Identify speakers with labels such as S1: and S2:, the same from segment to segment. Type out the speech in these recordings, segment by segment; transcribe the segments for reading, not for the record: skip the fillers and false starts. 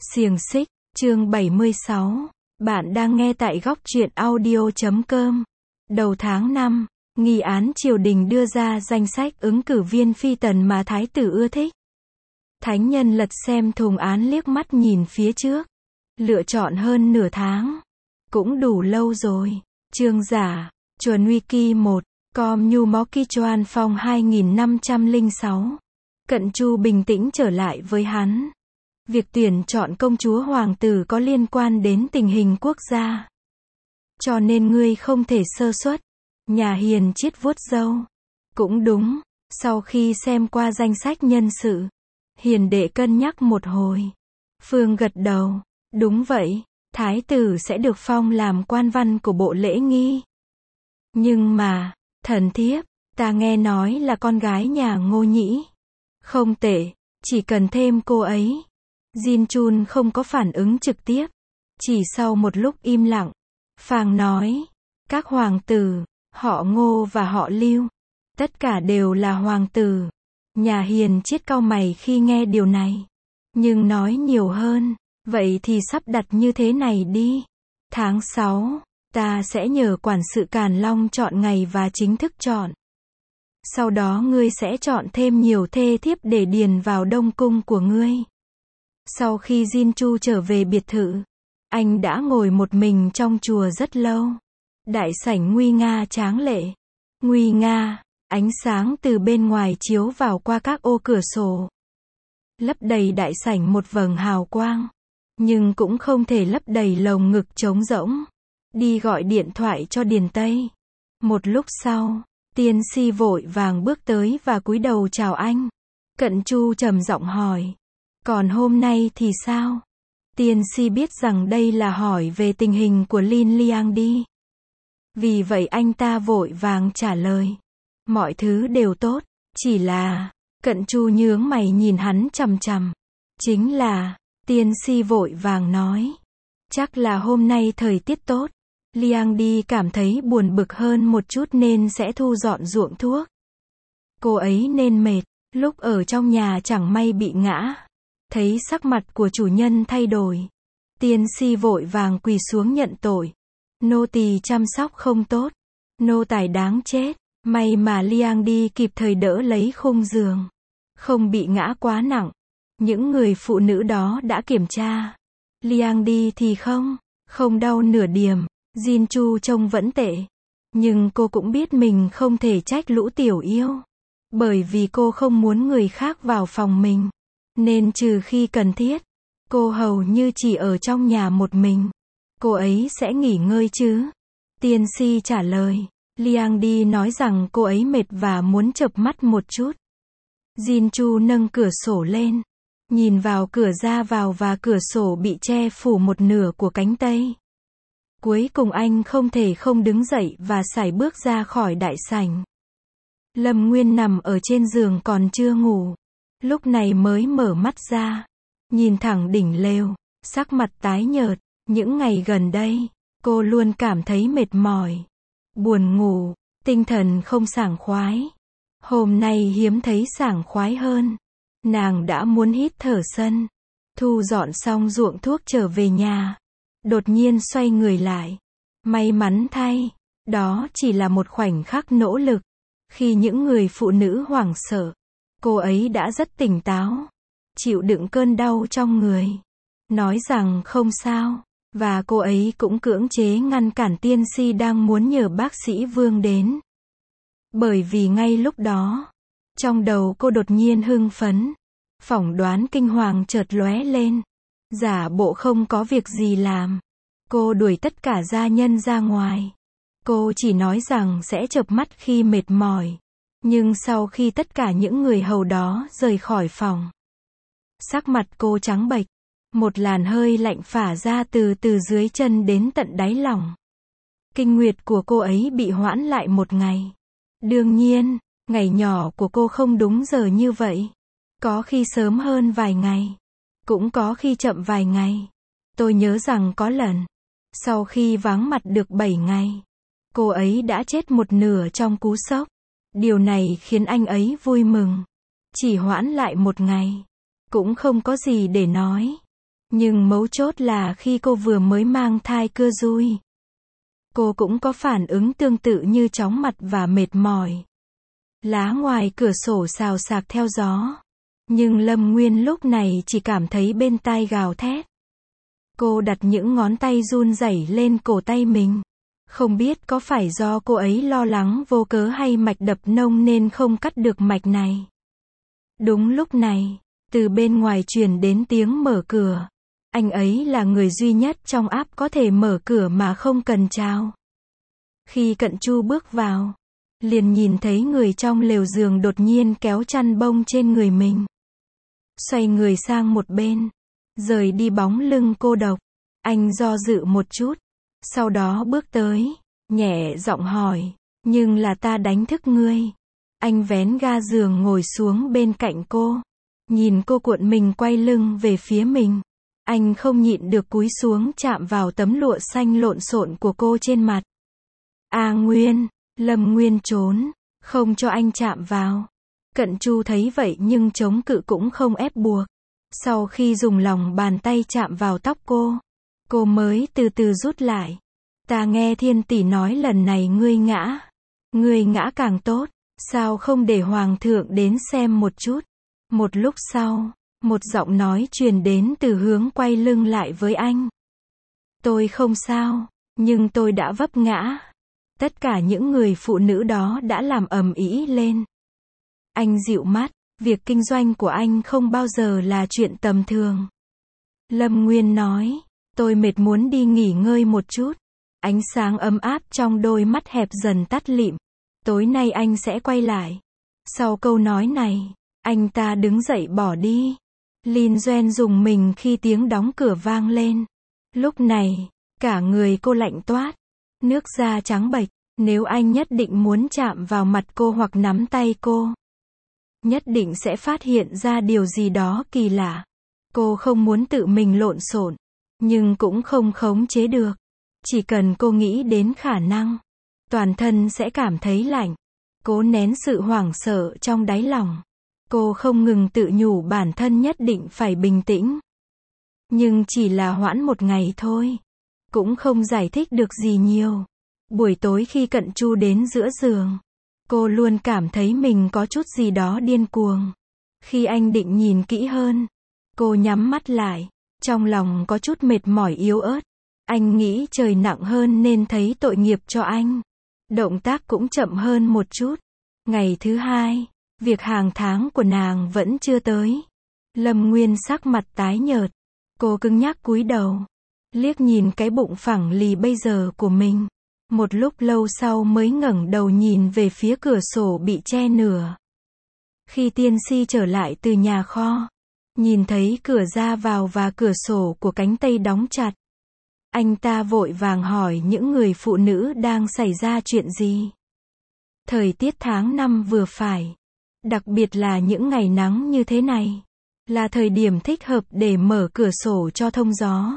S1: Xiềng xích, chương 76. Bạn đang nghe tại góc truyện audio.com. Đầu tháng 5, nghi án triều đình đưa ra danh sách ứng cử viên phi tần mà thái tử ưa thích. Thánh nhân lật xem thùng án liếc mắt nhìn phía trước. Lựa chọn hơn nửa tháng. Cũng đủ lâu rồi. Chương giả, Chuẩn Wiki 1, Com Nhu Mó Ki Choan Phong 2506. Cận Chu bình tĩnh trở lại với hắn. Việc tuyển chọn công chúa hoàng tử có liên quan đến tình hình quốc gia. Cho nên ngươi không thể sơ suất. Nhà Hiền Chiết vuốt râu. Cũng đúng, sau khi xem qua danh sách nhân sự, Hiền đệ cân nhắc một hồi. Phương gật đầu, đúng vậy, thái tử sẽ được phong làm quan văn của bộ lễ nghi. Nhưng mà, thần thiếp, ta nghe nói là con gái nhà Ngô Nhĩ. Không tệ, chỉ cần thêm cô ấy. Jin Chun không có phản ứng trực tiếp. Chỉ sau một lúc im lặng, Phàng nói, các hoàng tử, họ Ngô và họ Lưu, tất cả đều là hoàng tử. Nhà Hiền Chiết cau mày khi nghe điều này. Nhưng nói nhiều hơn, vậy thì sắp đặt như thế này đi. Tháng 6, ta sẽ nhờ quản sự Càn Long chọn ngày và chính thức chọn. Sau đó ngươi sẽ chọn thêm nhiều thê thiếp để điền vào đông cung của ngươi. Sau khi Jin Chu trở về biệt thự, anh đã ngồi một mình trong chùa rất lâu. Đại sảnh nguy nga tráng lệ. Nguy nga, ánh sáng từ bên ngoài chiếu vào qua các ô cửa sổ. Lấp đầy đại sảnh một vầng hào quang. Nhưng cũng không thể lấp đầy lồng ngực trống rỗng. Đi gọi điện thoại cho Điền Tây. Một lúc sau, Tiên Si vội vàng bước tới và cúi đầu chào anh. Cận Chu trầm giọng hỏi. Còn hôm nay thì sao? Tiên Si biết rằng đây là hỏi về tình hình của Lin Liang đi. Vì vậy anh ta vội vàng trả lời. Mọi thứ đều tốt, chỉ là... Cận Chu nhướng mày nhìn hắn chằm chằm. Chính là... Tiên Si vội vàng nói. Chắc là hôm nay thời tiết tốt. Liang đi cảm thấy buồn bực hơn một chút nên sẽ thu dọn ruộng thuốc. Cô ấy nên mệt, lúc ở trong nhà chẳng may bị ngã. Thấy sắc mặt của chủ nhân thay đổi. Tiên Si vội vàng quỳ xuống nhận tội. Nô tỳ chăm sóc không tốt. Nô tài đáng chết. May mà Liang đi kịp thời đỡ lấy khung giường. Không bị ngã quá nặng. Những người phụ nữ đó đã kiểm tra. Liang đi thì không đau nửa điểm. Jin Chu trông vẫn tệ. Nhưng cô cũng biết mình không thể trách lũ tiểu yêu. Bởi vì cô không muốn người khác vào phòng mình. Nên trừ khi cần thiết, cô hầu như chỉ ở trong nhà một mình. Cô ấy sẽ nghỉ ngơi chứ? Tiên Si trả lời. Liang đi nói rằng cô ấy mệt và muốn chợp mắt một chút. Jin Chu nâng cửa sổ lên. Nhìn vào cửa ra vào và cửa sổ bị che phủ một nửa của cánh tây. Cuối cùng anh không thể không đứng dậy và sải bước ra khỏi đại sảnh. Lâm Nguyên nằm ở trên giường còn chưa ngủ. Lúc này mới mở mắt ra. Nhìn thẳng đỉnh lều. Sắc mặt tái nhợt. Những ngày gần đây, cô luôn cảm thấy mệt mỏi. Buồn ngủ. Tinh thần không sảng khoái. Hôm nay hiếm thấy sảng khoái hơn. Nàng đã muốn hít thở sân. Thu dọn xong ruộng thuốc trở về nhà. Đột nhiên xoay người lại. May mắn thay. Đó chỉ là một khoảnh khắc nỗ lực. Khi những người phụ nữ hoảng sợ. Cô ấy đã rất tỉnh táo. Chịu đựng cơn đau trong người. Nói rằng không sao. Và cô ấy cũng cưỡng chế ngăn cản Tiên Si đang muốn nhờ bác sĩ Vương đến. Bởi vì ngay lúc đó, trong đầu cô đột nhiên hưng phấn. Phỏng đoán kinh hoàng chợt lóe lên. Giả bộ không có việc gì làm. Cô đuổi tất cả gia nhân ra ngoài. Cô chỉ nói rằng sẽ chợp mắt khi mệt mỏi. Nhưng sau khi tất cả những người hầu đó rời khỏi phòng, sắc mặt cô trắng bệch. Một làn hơi lạnh phả ra từ dưới chân đến tận đáy lòng. Kinh nguyệt của cô ấy bị hoãn lại một ngày. Đương nhiên, ngày nhỏ của cô không đúng giờ như vậy. Có khi sớm hơn vài ngày. Cũng có khi chậm vài ngày. Tôi nhớ rằng có lần, sau khi vắng mặt được 7 ngày, cô ấy đã chết một nửa trong cú sốc. Điều này khiến anh ấy vui mừng. Chỉ hoãn lại một ngày. Cũng không có gì để nói. Nhưng mấu chốt là khi cô vừa mới mang thai cơ dui, cô cũng có phản ứng tương tự như chóng mặt và mệt mỏi. Lá ngoài cửa sổ xào xạc theo gió. Nhưng Lâm Nguyên lúc này chỉ cảm thấy bên tai gào thét. Cô đặt những ngón tay run rẩy lên cổ tay mình. Không biết có phải do cô ấy lo lắng vô cớ hay mạch đập nông nên không cắt được mạch này. Đúng lúc này, từ bên ngoài truyền đến tiếng mở cửa. Anh ấy là người duy nhất trong áp có thể mở cửa mà không cần chào. Khi Cận Chu bước vào, liền nhìn thấy người trong lều giường đột nhiên kéo chăn bông trên người mình. Xoay người sang một bên, rời đi bóng lưng cô độc. Anh do dự một chút, sau đó bước tới, nhẹ giọng hỏi, nhưng là ta đánh thức ngươi. Anh vén ga giường ngồi xuống bên cạnh cô, nhìn cô cuộn mình quay lưng về phía mình. Anh không nhịn được cúi xuống chạm vào tấm lụa xanh lộn xộn của cô trên mặt. A Nguyên, Lâm Nguyên trốn, không cho anh chạm vào. Cận Chu thấy vậy nhưng chống cự cũng không ép buộc. Sau khi dùng lòng bàn tay chạm vào tóc cô mới từ từ rút lại. Ta nghe Thiên tỷ nói lần này ngươi ngã càng tốt, sao không để hoàng thượng đến xem một chút. Một lúc sau, một giọng nói truyền đến từ hướng quay lưng lại với anh. Tôi không sao, nhưng tôi đã vấp ngã. Tất cả những người phụ nữ đó đã làm ầm ĩ lên. Anh dịu mắt, việc kinh doanh của anh không bao giờ là chuyện tầm thường. Lâm Nguyên nói, tôi mệt muốn đi nghỉ ngơi một chút. Ánh sáng ấm áp trong đôi mắt hẹp dần tắt lịm. Tối nay anh sẽ quay lại. Sau câu nói này, anh ta đứng dậy bỏ đi. Lin Duan dùng mình khi tiếng đóng cửa vang lên. Lúc này, cả người cô lạnh toát, nước da trắng bệch. Nếu anh nhất định muốn chạm vào mặt cô hoặc nắm tay cô, nhất định sẽ phát hiện ra điều gì đó kỳ lạ. Cô không muốn tự mình lộn xộn, nhưng cũng không khống chế được. Chỉ cần cô nghĩ đến khả năng, toàn thân sẽ cảm thấy lạnh. Cố nén sự hoảng sợ trong đáy lòng. Cô không ngừng tự nhủ bản thân nhất định phải bình tĩnh. Nhưng chỉ là hoãn một ngày thôi. Cũng không giải thích được gì nhiều. Buổi tối khi Cận Chu đến giữa giường, cô luôn cảm thấy mình có chút gì đó điên cuồng. Khi anh định nhìn kỹ hơn, cô nhắm mắt lại, trong lòng có chút mệt mỏi yếu ớt. Anh nghĩ trời nặng hơn nên thấy tội nghiệp cho anh. Động tác cũng chậm hơn một chút. Ngày thứ hai, việc hàng tháng của nàng vẫn chưa tới. Lâm Nguyên sắc mặt tái nhợt. Cô cứng nhắc cúi đầu, liếc nhìn cái bụng phẳng lì bây giờ của mình. Một lúc lâu sau mới ngẩng đầu nhìn về phía cửa sổ bị che nửa. Khi Tiên Si trở lại từ nhà kho, nhìn thấy cửa ra vào và cửa sổ của cánh Tây đóng chặt, anh ta vội vàng hỏi những người phụ nữ đang xảy ra chuyện gì. Thời tiết tháng 5 vừa phải, đặc biệt là những ngày nắng như thế này, là thời điểm thích hợp để mở cửa sổ cho thông gió.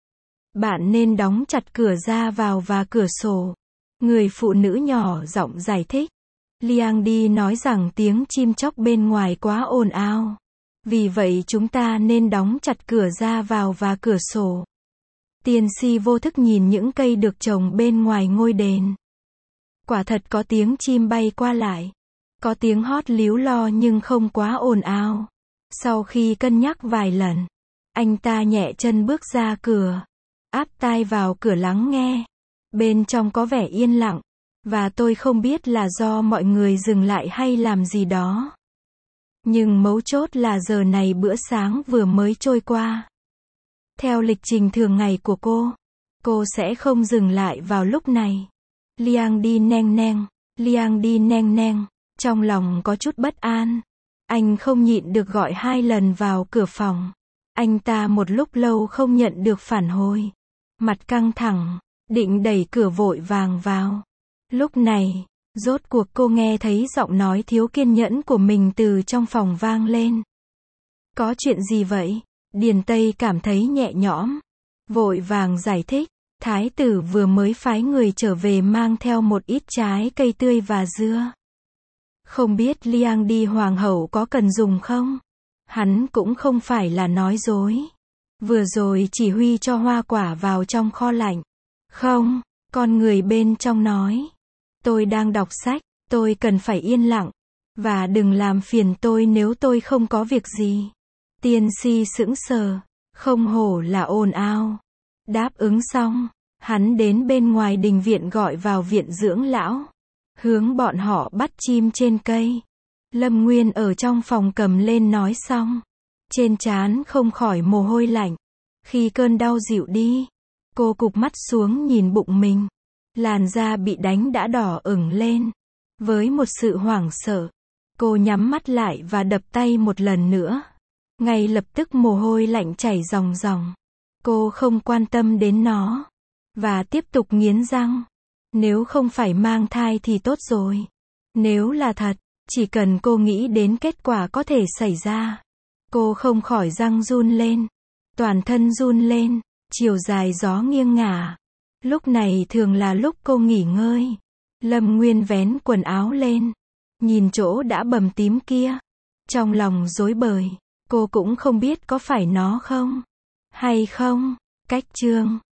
S1: Bạn nên đóng chặt cửa ra vào và cửa sổ. Người phụ nữ nhỏ giọng giải thích. Liang Di nói rằng tiếng chim chóc bên ngoài quá ồn ào. Vì vậy chúng ta nên đóng chặt cửa ra vào và cửa sổ. Tiên Si vô thức nhìn những cây được trồng bên ngoài ngôi đền. Quả thật có tiếng chim bay qua lại. Có tiếng hót líu lo nhưng không quá ồn ào. Sau khi cân nhắc vài lần, anh ta nhẹ chân bước ra cửa. Áp tai vào cửa lắng nghe. Bên trong có vẻ yên lặng. Và tôi không biết là do mọi người dừng lại hay làm gì đó. Nhưng mấu chốt là giờ này bữa sáng vừa mới trôi qua. Theo lịch trình thường ngày của cô sẽ không dừng lại vào lúc này. Liang Di neng neng, Liang Di neng neng, trong lòng có chút bất an. Anh không nhịn được gọi 2 lần vào cửa phòng. Anh ta một lúc lâu không nhận được phản hồi. Mặt căng thẳng, định đẩy cửa vội vàng vào. Lúc này, rốt cuộc cô nghe thấy giọng nói thiếu kiên nhẫn của mình từ trong phòng vang lên. Có chuyện gì vậy? Điền Tây cảm thấy nhẹ nhõm. Vội vàng giải thích. Thái tử vừa mới phái người trở về mang theo một ít trái cây tươi và dưa. Không biết Liang Di hoàng hậu có cần dùng không? Hắn cũng không phải là nói dối. Vừa rồi chỉ huy cho hoa quả vào trong kho lạnh. Không, con người bên trong nói. Tôi đang đọc sách, tôi cần phải yên lặng. Và đừng làm phiền tôi nếu tôi không có việc gì. Tiên si sững sờ, không hổ là ồn ào. Đáp ứng xong, hắn đến bên ngoài đình viện gọi vào viện dưỡng lão. Hướng bọn họ bắt chim trên cây. Lâm Nguyên ở trong phòng cầm lên nói xong. Trên trán không khỏi mồ hôi lạnh. Khi cơn đau dịu đi, cô cụp mắt xuống nhìn bụng mình. Làn da bị đánh đã đỏ ửng lên. Với một sự hoảng sợ, cô nhắm mắt lại và đập tay một lần nữa. Ngay lập tức mồ hôi lạnh chảy ròng ròng. Cô không quan tâm đến nó. Và tiếp tục nghiến răng. Nếu không phải mang thai thì tốt rồi. Nếu là thật, chỉ cần cô nghĩ đến kết quả có thể xảy ra. Cô không khỏi răng run lên. Toàn thân run lên, chiều dài gió nghiêng ngả. Lúc này thường là lúc cô nghỉ ngơi. Lâm Nguyên vén quần áo lên. Nhìn chỗ đã bầm tím kia. Trong lòng rối bời. Cô cũng không biết có phải nó không. Hay không. Cách chương